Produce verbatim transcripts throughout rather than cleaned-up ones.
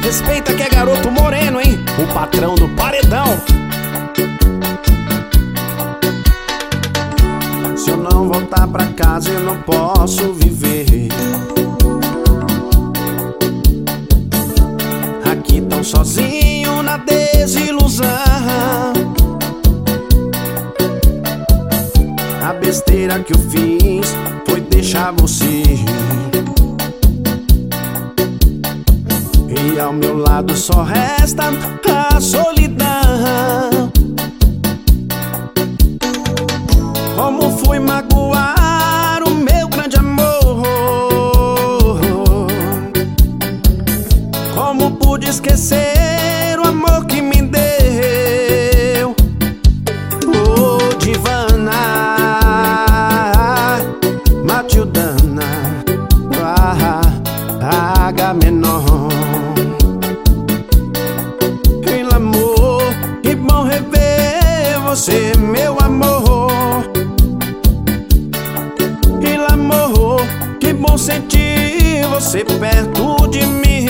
Respeita que é garoto moreno, hein? O patrão do paredão. Se eu não voltar pra casa eu não posso viver. Aqui tão sozinho na desilusão. A besteira que eu fiz foi deixar você. E ao meu lado só resta a solidão. Como fui magoar o meu grande amor? Como pude esquecer o amor que me deu? Oh, Divana, Matildana, ah, H menor. Que bom rever você, meu amor. Il amor, que bom sentir você perto de mim.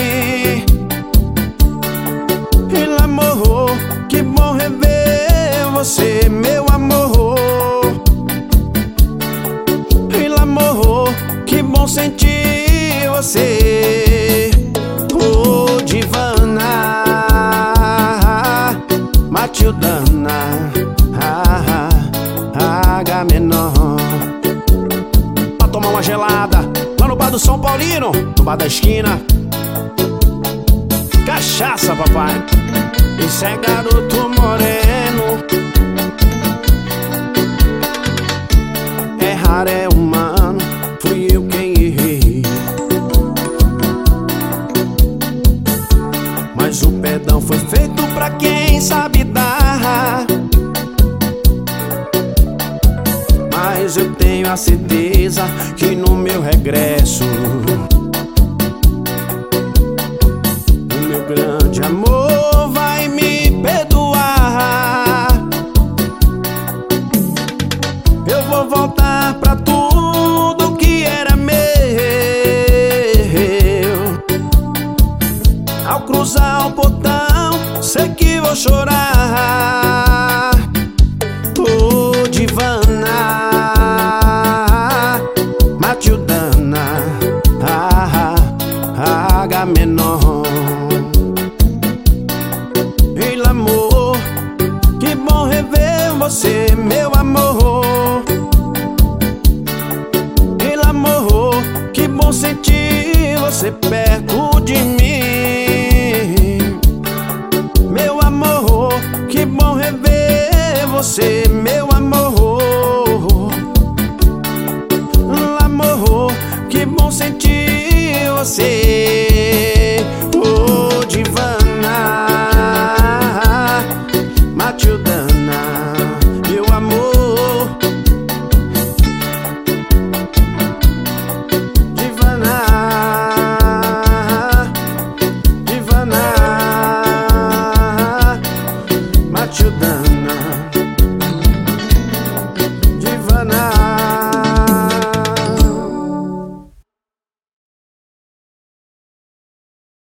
Il amor, que bom rever você, meu amor. Il amor, que bom sentir você. Oh, Divana, Matildana, ah, ah, H menor. Pra tomar uma gelada lá no bar do São Paulino, no bar da esquina. Cachaça, papai. Isso é garoto moreno. Errar é humano, fui eu quem errei. Mas o perdão foi feito pra quem sabe dar. Mas eu tenho a certeza que no meu regresso o meu grande amor vai me perdoar. Eu vou voltar pra tudo que era meu. Ao cruzar o portão, sei que vou chorar. Oh, Divana, Matildana, ah, ah, H menor. Il amor, que bom rever você, meu amor. Il amor, que bom sentir você perto